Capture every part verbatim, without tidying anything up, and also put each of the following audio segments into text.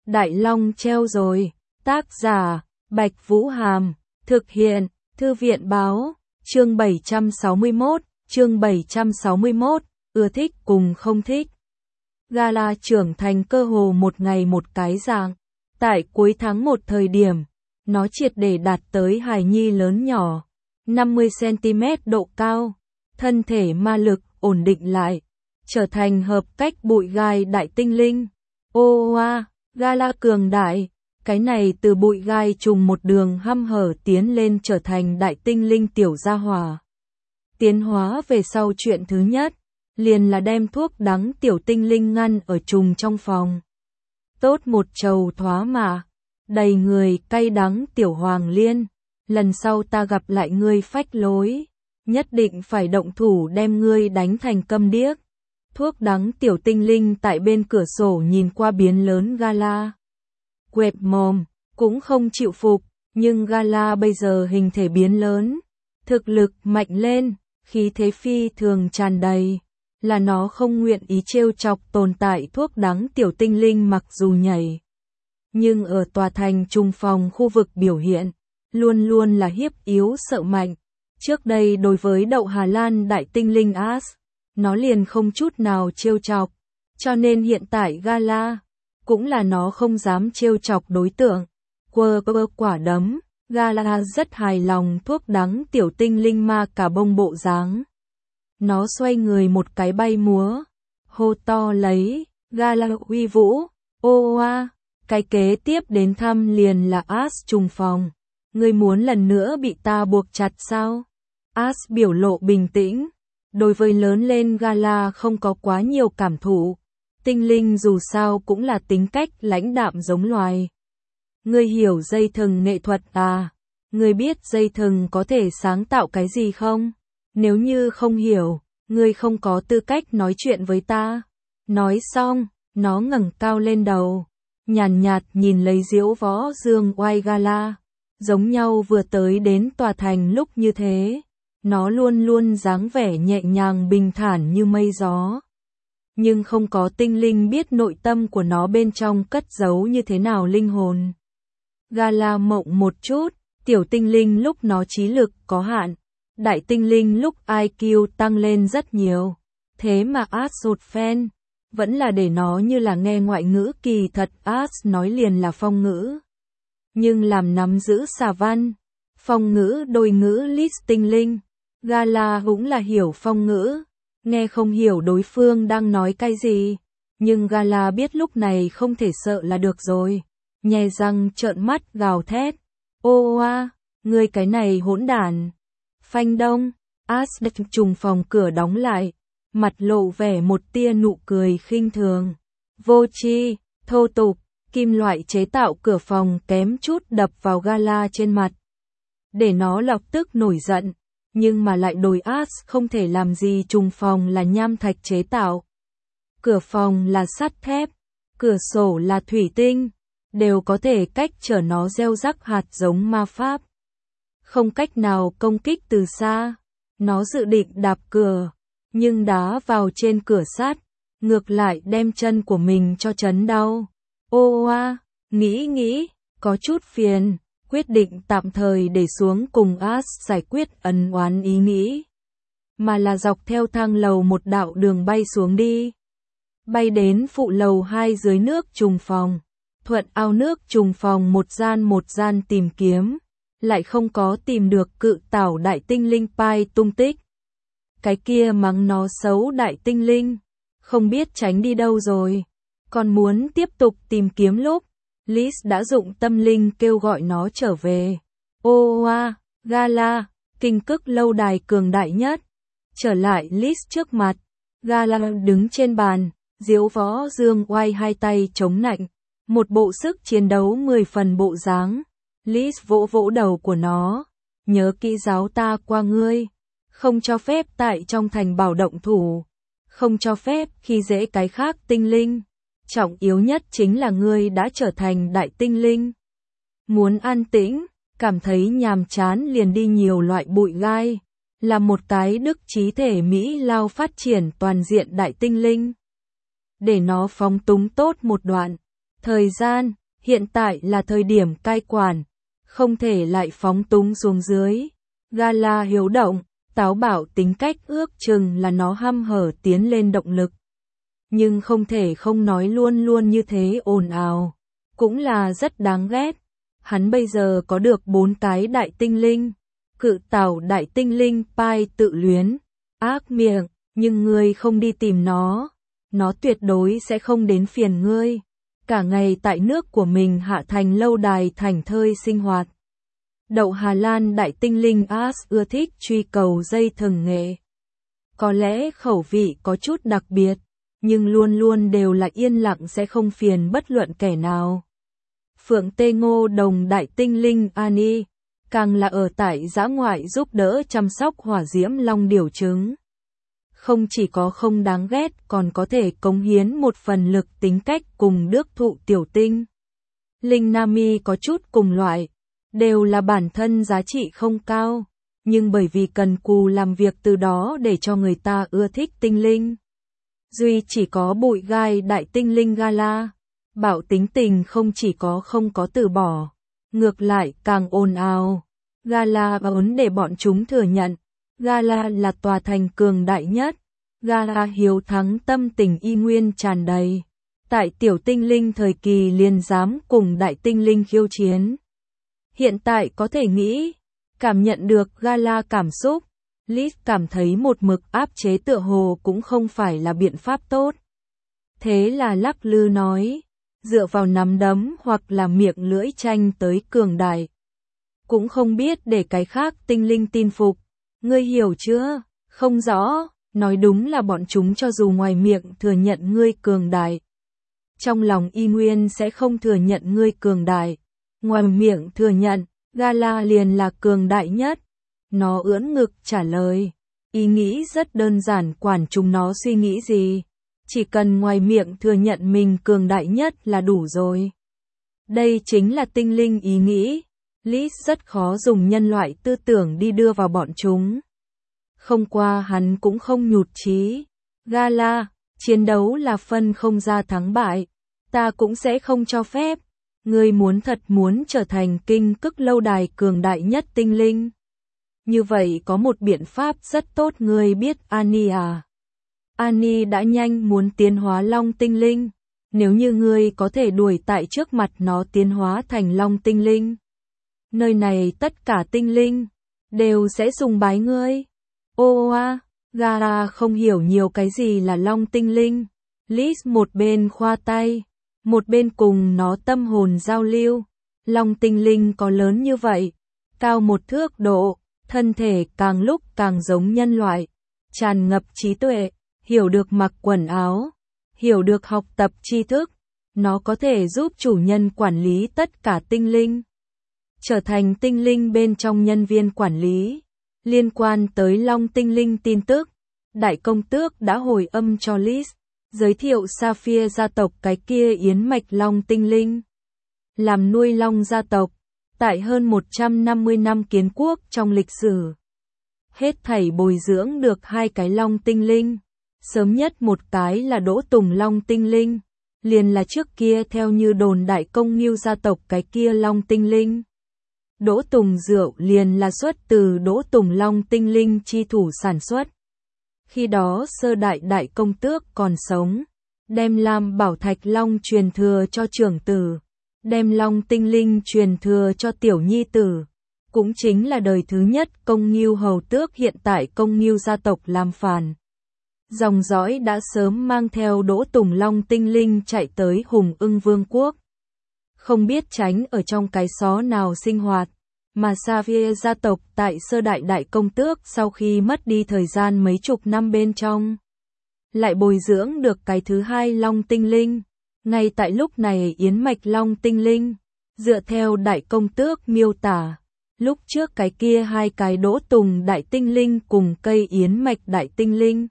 Đại Long treo rồi. Tác giả, Bạch Vũ Hàm. Thực hiện, Thư viện Báo. Chương bảy trăm sáu mươi mốt, chương bảy trăm sáu mươi mốt, ưa thích cùng không thích. Gala trưởng thành cơ hồ một ngày một cái dạng. Tại cuối tháng một thời điểm, nó triệt để đạt tới hài nhi lớn nhỏ, năm mươi xăng-ti-mét độ cao, thân thể ma lực ổn định lại, trở thành hợp cách bụi gai đại tinh linh. Ô oa, Gala cường đại, cái này từ bụi gai trùng một đường hăm hở tiến lên trở thành đại tinh linh tiểu gia hỏa. Tiến hóa về sau chuyện thứ nhất, liền là đem thuốc đắng tiểu tinh linh ngăn ở trùng trong phòng. Tốt một trầu thoá mà, đầy người cay đắng tiểu hoàng liên, lần sau ta gặp lại ngươi phách lối, nhất định phải động thủ đem ngươi đánh thành câm điếc. Thuốc đắng tiểu tinh linh tại bên cửa sổ nhìn qua biến lớn Gala. Quẹt mồm, cũng không chịu phục, nhưng Gala bây giờ hình thể biến lớn, thực lực mạnh lên, khí thế phi thường tràn đầy, là nó không nguyện ý trêu chọc tồn tại thuốc đắng tiểu tinh linh mặc dù nhảy. Nhưng ở tòa thành trung phòng khu vực biểu hiện, luôn luôn là hiếp yếu sợ mạnh. Trước đây đối với đậu Hà Lan đại tinh linh As, nó liền không chút nào trêu chọc, cho nên hiện tại Gala, cũng là nó không dám trêu chọc đối tượng. Quơ quơ quả đấm, Gala rất hài lòng thuốc đắng tiểu tinh linh ma cả bông bộ dáng. Nó xoay người một cái bay múa, hô to lấy, Gala uy vũ, ô oa, cái kế tiếp đến thăm liền là As trùng phòng. Ngươi muốn lần nữa bị ta buộc chặt sao? As biểu lộ bình tĩnh, đối với lớn lên Gala không có quá nhiều cảm thụ. Tinh linh dù sao cũng là tính cách lãnh đạm giống loài. Ngươi hiểu dây thừng nghệ thuật à? Ngươi biết dây thừng có thể sáng tạo cái gì không? Nếu như không hiểu, ngươi không có tư cách nói chuyện với ta. Nói xong, nó ngẩng cao lên đầu, nhàn nhạt nhìn lấy diễu võ dương oai Gala. Giống nhau vừa tới đến tòa thành lúc như thế, nó luôn luôn dáng vẻ nhẹ nhàng bình thản như mây gió. Nhưng không có tinh linh biết nội tâm của nó bên trong cất giấu như thế nào linh hồn. Gala mộng một chút, tiểu tinh linh lúc nó trí lực có hạn, đại tinh linh lúc i kiu tăng lên rất nhiều. Thế mà As rụt fan, vẫn là để nó như là nghe ngoại ngữ, kỳ thật As nói liền là phong ngữ. Nhưng làm nắm giữ xà văn, phong ngữ đôi ngữ list tinh linh, Gala cũng là hiểu phong ngữ. Nghe không hiểu đối phương đang nói cái gì, nhưng Gala biết lúc này không thể sợ là được rồi. Nhè răng trợn mắt gào thét, ô oa, ngươi cái này hỗn đản. Phanh đông, As đặt trùng phòng cửa đóng lại, mặt lộ vẻ một tia nụ cười khinh thường. Vô tri, thô tục, kim loại chế tạo cửa phòng kém chút đập vào Gala trên mặt, để nó lập tức nổi giận. Nhưng mà lại đổi As không thể làm gì, trùng phòng là nham thạch chế tạo. Cửa phòng là sắt thép, cửa sổ là thủy tinh, đều có thể cách trở nó gieo rắc hạt giống ma pháp. Không cách nào công kích từ xa, nó dự định đạp cửa, nhưng đá vào trên cửa sắt, ngược lại đem chân của mình cho chấn đau. Ô oa, nghĩ nghĩ, có chút phiền. Quyết định tạm thời để xuống cùng As giải quyết ân oán ý nghĩ, mà là dọc theo thang lầu một đạo đường bay xuống đi. Bay đến phụ lầu hai dưới nước trùng phòng, thuận ao nước trùng phòng một gian một gian tìm kiếm, lại không có tìm được cự tảo đại tinh linh Pai tung tích. Cái kia mắng nó xấu đại tinh linh, không biết tránh đi đâu rồi, còn muốn tiếp tục tìm kiếm lúc Liz đã dụng tâm linh kêu gọi nó trở về. Ô oa, Gala, kinh cức lâu đài cường đại nhất, trở lại Liz trước mặt. Gala đứng trên bàn, diễu võ dương oai hai tay chống nạnh, một bộ sức chiến đấu mười phần bộ dáng. Liz vỗ vỗ đầu của nó, nhớ kỹ giáo ta qua ngươi, không cho phép tại trong thành bảo động thủ, không cho phép khi dễ cái khác tinh linh. Trọng yếu nhất chính là ngươi đã trở thành đại tinh linh. Muốn an tĩnh, cảm thấy nhàm chán liền đi nhiều loại bụi gai, là một cái đức trí thể Mỹ lao phát triển toàn diện đại tinh linh. Để nó phóng túng tốt một đoạn thời gian, Hiện tại là thời điểm cai quản, không thể lại phóng túng xuống dưới. Gala hiếu động, táo bạo tính cách ước chừng là nó hăm hở tiến lên động lực. Nhưng không thể không nói luôn luôn như thế ồn ào, cũng là rất đáng ghét. Hắn bây giờ có được bốn cái đại tinh linh, cự tảo đại tinh linh Pai tự luyến, ác miệng, nhưng ngươi không đi tìm nó, nó tuyệt đối sẽ không đến phiền ngươi. Cả ngày tại nước của mình hạ thành lâu đài thành thơi sinh hoạt. Đậu Hà Lan đại tinh linh As ưa thích truy cầu dây thừng nghệ. Có lẽ khẩu vị có chút đặc biệt, nhưng luôn luôn đều là yên lặng sẽ không phiền bất luận kẻ nào. Phượng Tê Ngô Đồng đại tinh linh Ani, càng là ở tại dã ngoại giúp đỡ chăm sóc hỏa diễm long điểu trứng. Không chỉ có không đáng ghét còn có thể cống hiến một phần lực tính cách cùng đước thụ tiểu tinh. Linh Nami có chút cùng loại, đều là bản thân giá trị không cao, nhưng bởi vì cần cù làm việc từ đó để cho người ta ưa thích tinh linh. Duy chỉ có bụi gai đại tinh linh Gala, bạo tính tình không chỉ có không có từ bỏ, ngược lại càng ồn ào. Gala ấn để bọn chúng thừa nhận, Gala là tòa thành cường đại nhất, Gala hiếu thắng tâm tình y nguyên tràn đầy. Tại tiểu tinh linh thời kỳ liền dám cùng đại tinh linh khiêu chiến. Hiện tại có thể nghĩ, cảm nhận được Gala cảm xúc, Liz cảm thấy một mực áp chế tựa hồ cũng không phải là biện pháp tốt. Thế là lắc lư nói, dựa vào nắm đấm hoặc là miệng lưỡi tranh tới cường đại. Cũng không biết để cái khác tinh linh tin phục, ngươi hiểu chưa? Không rõ, nói đúng là bọn chúng cho dù ngoài miệng thừa nhận ngươi cường đại, trong lòng y nguyên sẽ không thừa nhận ngươi cường đại. Ngoài miệng thừa nhận, Gala liền là cường đại nhất. Nó ưỡn ngực trả lời, ý nghĩ rất đơn giản, quản chúng nó suy nghĩ gì. Chỉ cần ngoài miệng thừa nhận mình cường đại nhất là đủ rồi. Đây chính là tinh linh ý nghĩ. Liz rất khó dùng nhân loại tư tưởng đi đưa vào bọn chúng. Không qua hắn cũng không nhụt chí. Gala, chiến đấu là phân không ra thắng bại. Ta cũng sẽ không cho phép. Ngươi muốn thật muốn trở thành kinh cức lâu đài cường đại nhất tinh linh. Như vậy có một biện pháp rất tốt, ngươi biết Ani à? Ani đã nhanh muốn tiến hóa long tinh linh. Nếu như ngươi có thể đuổi tại trước mặt nó tiến hóa thành long tinh linh, nơi này tất cả tinh linh đều sẽ sùng bái ngươi. Ô a, Gara không hiểu nhiều cái gì là long tinh linh. Liz một bên khoa tay, một bên cùng nó tâm hồn giao lưu. Long tinh linh có lớn như vậy, cao một thước độ, thân thể càng lúc càng giống nhân loại, tràn ngập trí tuệ, hiểu được mặc quần áo, hiểu được học tập tri thức. Nó có thể giúp chủ nhân quản lý tất cả tinh linh, trở thành tinh linh bên trong nhân viên quản lý. Liên quan tới long tinh linh tin tức, đại công tước đã hồi âm cho Liz, giới thiệu Sapphire gia tộc cái kia yến mạch long tinh linh. Làm nuôi long gia tộc, tại hơn một trăm năm mươi năm kiến quốc trong lịch sử, hết thảy bồi dưỡng được hai cái long tinh linh. Sớm nhất một cái là Đỗ Tùng long tinh linh, liền là trước kia theo như đồn đại công Ngưu gia tộc cái kia long tinh linh. Đỗ Tùng rượu liền là xuất từ Đỗ Tùng long tinh linh chi thủ sản xuất. Khi đó sơ đại đại công tước còn sống, đem Lam Bảo Thạch Long truyền thừa cho trưởng tử, đem long tinh linh truyền thừa cho tiểu nhi tử, cũng chính là đời thứ nhất công Ngưu hầu tước hiện tại công Ngưu gia tộc Lam Phàn. Dòng dõi đã sớm mang theo Đỗ Tùng long tinh linh chạy tới Hùng Ưng Vương quốc. Không biết tránh ở trong cái xó nào sinh hoạt, mà Sapphire gia tộc tại sơ đại đại công tước sau khi mất đi thời gian mấy chục năm bên trong, lại bồi dưỡng được cái thứ hai long tinh linh. Ngay tại lúc này yến mạch long tinh linh, dựa theo đại công tước miêu tả, lúc trước cái kia hai cái Đỗ Tùng đại tinh linh cùng cây yến mạch đại tinh linh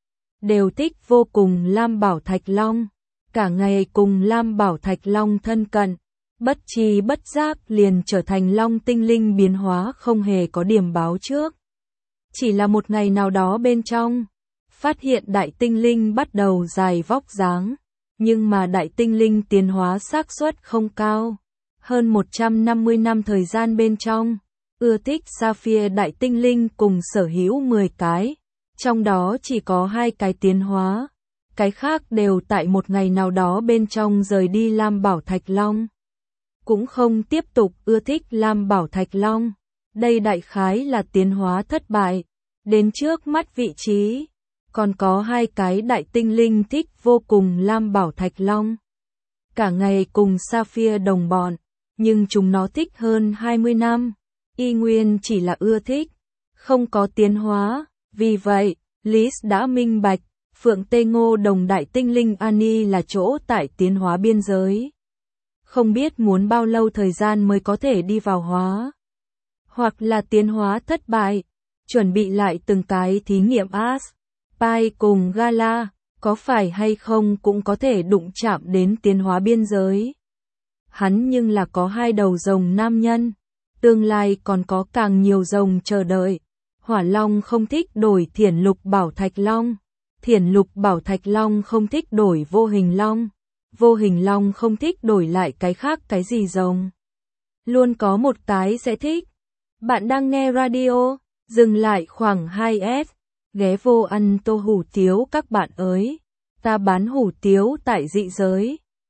đều thích vô cùng Lam Bảo Thạch Long, cả ngày cùng Lam Bảo Thạch Long thân cận, bất tri bất giác liền trở thành long tinh linh biến hóa không hề có điểm báo trước. Chỉ là một ngày nào đó bên trong, phát hiện đại tinh linh bắt đầu dài vóc dáng, nhưng mà đại tinh linh tiến hóa xác suất không cao. Hơn một trăm năm mươi năm thời gian bên trong, ưa thích Sapphire đại tinh linh cùng sở hữu mười cái, trong đó chỉ có hai cái tiến hóa, cái khác đều tại một ngày nào đó bên trong rời đi Lam Bảo Thạch Long. Cũng không tiếp tục ưa thích Lam Bảo Thạch Long, đây đại khái là tiến hóa thất bại, đến trước mắt vị trí. Còn có hai cái đại tinh linh thích vô cùng Lam Bảo Thạch Long. Cả ngày cùng Sapphire đồng bọn, nhưng chúng nó thích hơn hai mươi năm, y nguyên chỉ là ưa thích, không có tiến hóa. Vì vậy, Liz đã minh bạch, Phượng Tê Ngô Đồng đại tinh linh Annie là chỗ tại tiến hóa biên giới. Không biết muốn bao lâu thời gian mới có thể đi vào hóa. Hoặc là tiến hóa thất bại, chuẩn bị lại từng cái thí nghiệm Ash, Pai cùng Gala, có phải hay không cũng có thể đụng chạm đến tiến hóa biên giới. Hắn nhưng là có hai đầu rồng nam nhân, tương lai còn có càng nhiều rồng chờ đợi. Hỏa Long không thích đổi Thiển Lục Bảo Thạch Long, Thiển Lục Bảo Thạch Long không thích đổi Vô Hình Long, Vô Hình Long không thích đổi lại cái khác cái gì rồng. Luôn có một cái sẽ thích. Bạn đang nghe radio, dừng lại khoảng hai S, ghé vô ăn tô hủ tiếu các bạn ơi, ta bán hủ tiếu tại dị giới.